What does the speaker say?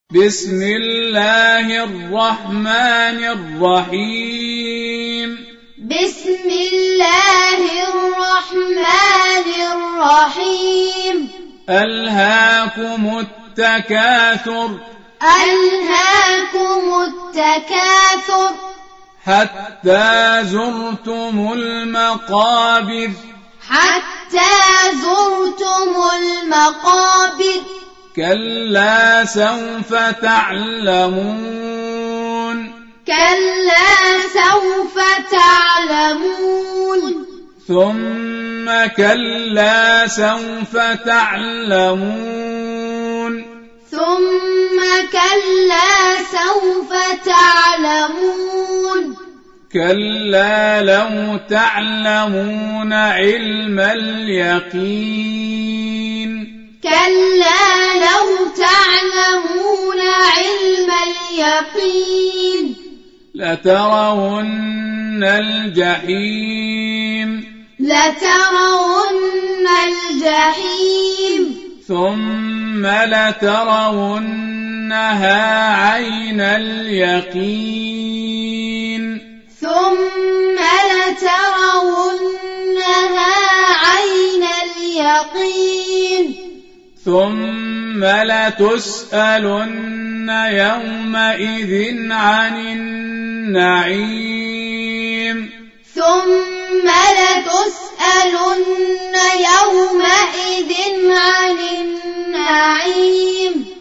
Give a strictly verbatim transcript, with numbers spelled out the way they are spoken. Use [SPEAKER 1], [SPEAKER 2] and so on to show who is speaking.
[SPEAKER 1] بسم الله الرحمن الرحيم
[SPEAKER 2] بسم الله الرحمن الرحيم
[SPEAKER 1] ألهاكم التكاثر
[SPEAKER 2] ألهاكم التكاثر
[SPEAKER 1] حتى زرتم المقابر
[SPEAKER 2] حتى زرتم المقابر
[SPEAKER 1] كلا سوف تعلمون
[SPEAKER 2] كلا سوف تعلمون
[SPEAKER 1] ثم كلا سوف تعلمون
[SPEAKER 2] ثم كلا سوف تعلمون
[SPEAKER 1] كلا لو تعلمون علم اليقين
[SPEAKER 2] كلا لو تعلمون علم اليقين
[SPEAKER 1] لترون الجحيم
[SPEAKER 2] لترون الجحيم
[SPEAKER 1] ثم لترونها عين اليقين
[SPEAKER 2] ثم لترونها عين اليقين
[SPEAKER 1] ثم لتسألن يومئذ عن النعيم
[SPEAKER 2] ثم لتسألن يومئذ عن النعيم